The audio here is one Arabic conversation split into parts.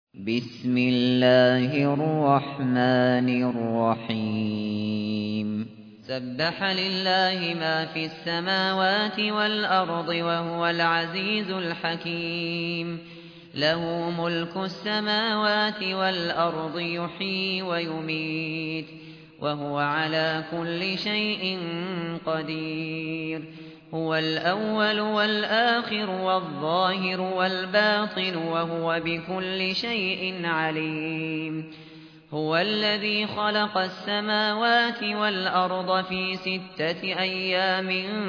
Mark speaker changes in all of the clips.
Speaker 1: بسم الله الرحمن الرحيم سبح لله ما في السماوات والأرض وهو العزيز الحكيم له ملك السماوات والأرض يحيي ويميت وهو على كل شيء قدير هو الأول والآخر والظاهر والباطن وهو بكل شيء عليم هو الذي خلق السماوات والأرض في 6 أيام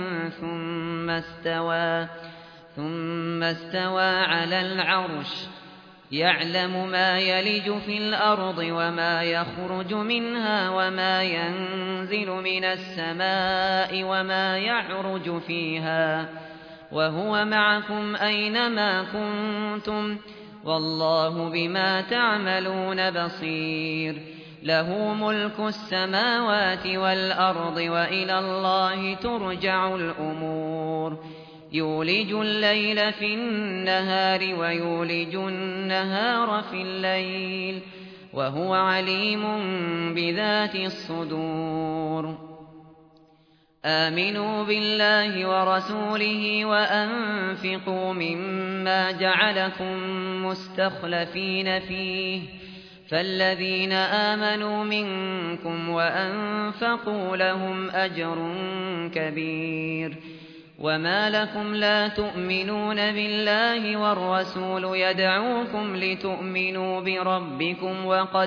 Speaker 1: ثم استوى على العرش يعلم ما يلج في الأرض وما يخرج منها وما ينزل من السماء وما يعرج فيها وهو معكم أينما كنتم والله بما تعملون بصير له ملك السماوات والأرض وإلى الله ترجع الأمور يولج الليل في النهار ويولج النهار في الليل وهو عليم بذات الصدور آمنوا بالله ورسوله وأنفقوا مما جعلكم مستخلفين فيه فالذين آمنوا منكم وأنفقوا لهم أجر كبير وما لكم لا تؤمنون بالله والرسول يدعوكم لتؤمنوا بربكم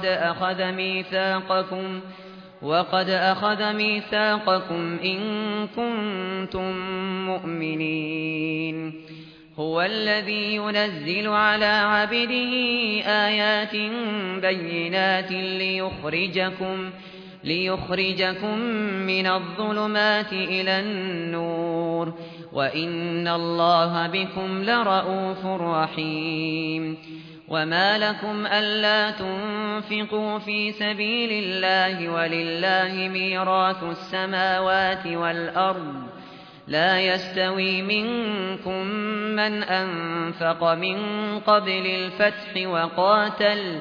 Speaker 1: وقد أخذ ميثاقكم إن كنتم مؤمنين هو الذي ينزل على عبده آيات بينات ليخرجكم من الظلمات إلى النور وإن الله بكم لرءوف رحيم وما لكم ألا تنفقوا في سبيل الله ولله ميراث السماوات والأرض لا يستوي منكم من أنفق من قبل الفتح وقاتل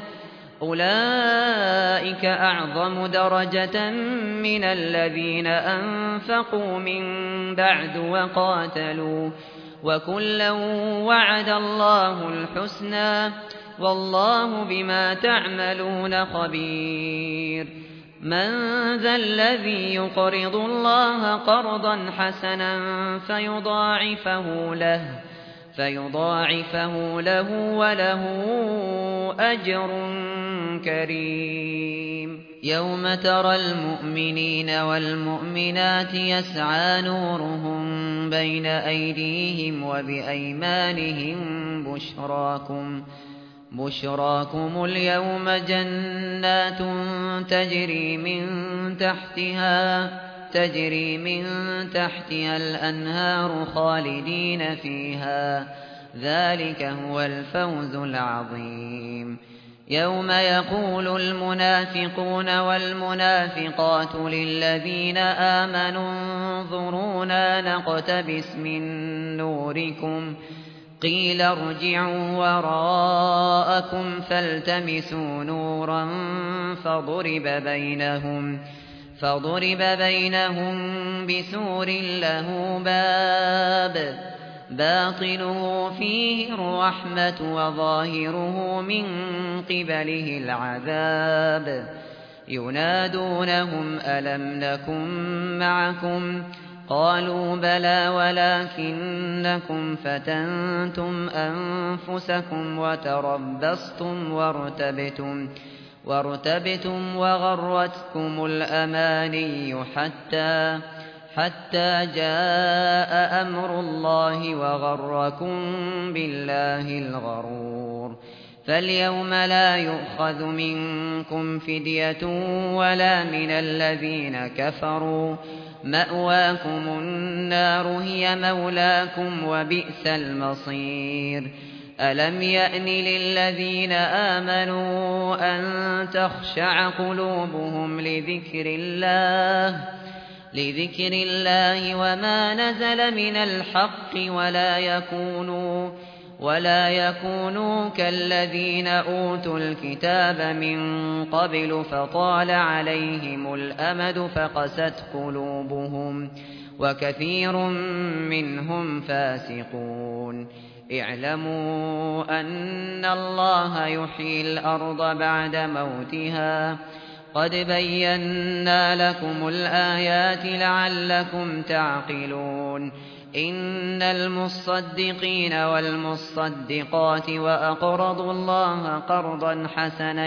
Speaker 1: أولئك أعظم درجة من الذين أنفقوا من بعد وقاتلوا وكلا وعد الله الحسنى والله بما تعملون خبير من ذا الذي يقرض الله قرضا حسنا فيضاعفه له وله أجر كريم يوم ترى المؤمنين والمؤمنات يسعى نورهم بين أيديهم وبأيمانهم بشراكم اليوم جنات تجري من تحتها الأنهار خالدين فيها ذلك هو الفوز العظيم يوم يقول المنافقون والمنافقات للذين آمنوا انظرونا نقتبس من نوركم قيل ارجعوا وراءكم فالتمسوا نورا فضرب بينهم بسور له باب باطنه فيه الرحمة وظاهره من قبله العذاب ينادونهم ألم نكن معكم قالوا بلى ولكنكم فتنتم أنفسكم وتربصتم وارتبتم وغرتكم الأماني حتى جاء أمر الله وغركم بالله الغرور فاليوم لا يؤخذ منكم فدية ولا من الذين كفروا مأواكم النار هي مولاكم وبئس المصير ألم يأن للذين آمنوا أن تخشع قلوبهم لذكر الله وما نزل من الحق ولا يكونوا كالذين أوتوا الكتاب من قبل فطال عليهم الأمد فقست قلوبهم وكثير منهم فاسقون. اعلموا أن الله يحيي الأرض بعد موتها قد بينا لكم الآيات لعلكم تعقلون. إن المصدقين والمصدقات وأقرضوا الله قرضا حسنا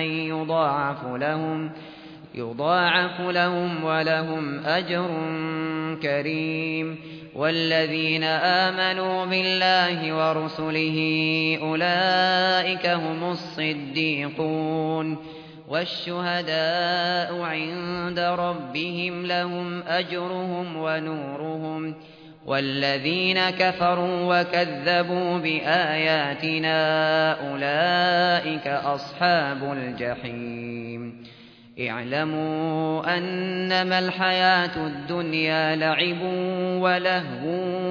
Speaker 1: يضاعف لهم ولهم أجر كريم. والذين آمنوا بالله ورسله أولئك هم الصديقون والشهداء عند ربهم لهم أجرهم ونورهم. والذين كفروا وكذبوا بآياتنا أولئك أصحاب الجحيم. اعلموا أنما الحياة الدنيا لعب ولهو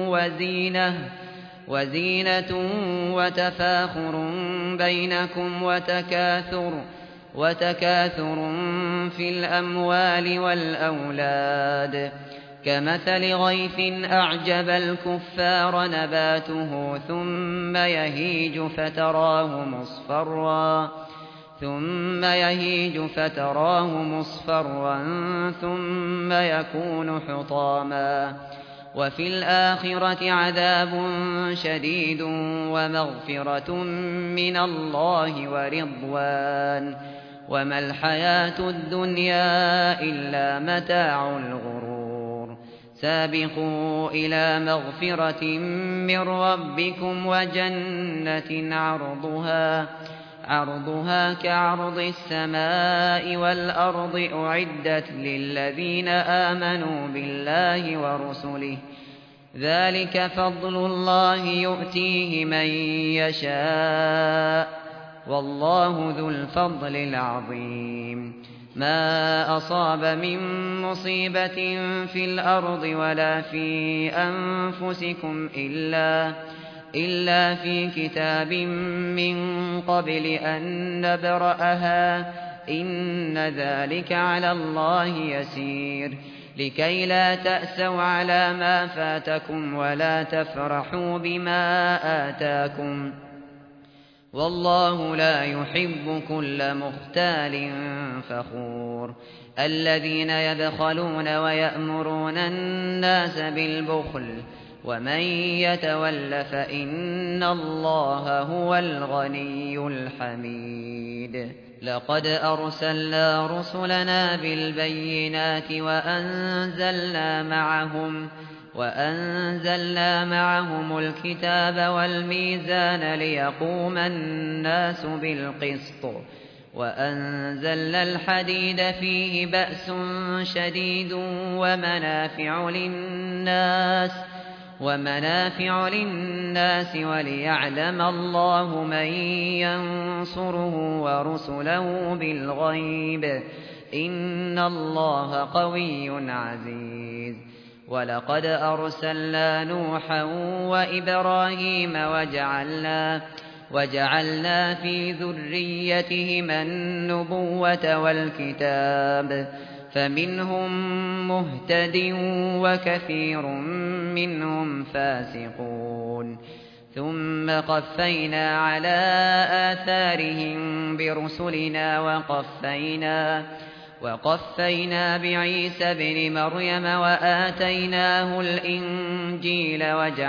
Speaker 1: وزينة وتفاخر بينكم وتكاثر في الأموال والأولاد كمثل غيث أعجب الكفار نباته ثم يهيج فتراه مصفرا ثم يكون حطاما. وفي الآخرة عذاب شديد ومغفرة من الله ورضوان وما الحياة الدنيا إلا متاع الغرور. سابقوا إلى مغفرة من ربكم وجنة عرضها كعرض السماء والأرض أعدت للذين آمنوا بالله ورسله ذلك فضل الله يؤتيه من يشاء والله ذو الفضل العظيم. ما أصاب من مصيبة في الأرض ولا في أنفسكم إلا في كتاب من قبل أن نبرأها إن ذلك على الله يسير. لكي لا تأسوا على ما فاتكم ولا تفرحوا بما آتاكم والله لا يحب كل مختال فخور. الذين يبخلون ويأمرون الناس بالبخل ومن يتول فإن الله هو الغني الحميد. لقد أرسلنا رسلنا بالبينات وأنزلنا معهم الكتاب والميزان ليقوم الناس بالقسط وأنزلنا الحديد فيه بأس شديد ومنافع للناس وليعلم الله من ينصره ورسله بالغيب إن الله قوي عزيز. ولقد أرسلنا نوحا وإبراهيم وجعلنا في ذريتهما النبوة والكتاب فمنهم مهتد وكثير منهم فاسقون. ثم قفينا على آثارهم برسلنا وقفينا بعيسى ابن مريم وآتيناه الإنجيل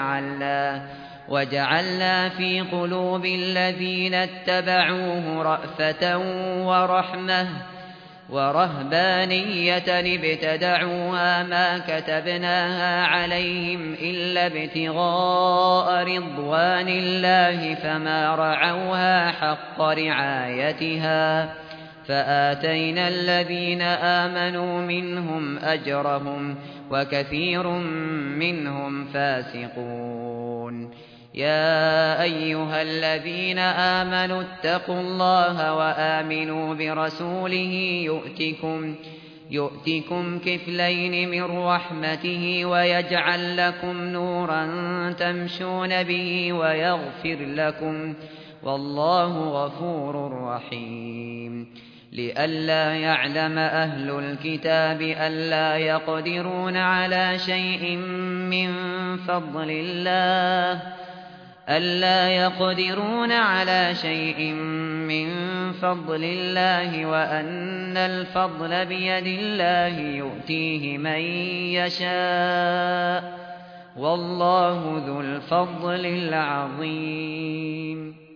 Speaker 1: وجعلنا في قلوب الذين اتبعوه رأفة ورحمة ورهبانية ابتدعوها ما كتبناها عليهم إلا ابتغاء رضوان الله فما رعوها حق رعايتها فآتينا الذين آمنوا منهم أجرهم وكثير منهم فاسقون. يا أيها الذين آمنوا اتقوا الله وآمنوا برسوله يؤتكم كفلين من رحمته ويجعل لكم نورا تمشون به ويغفر لكم والله غفور رحيم لئلا يعلم أهل الكتاب ألا يقدرون على شيء من فضل الله وأن الفضل بيد الله يؤتيه من يشاء والله ذو الفضل العظيم.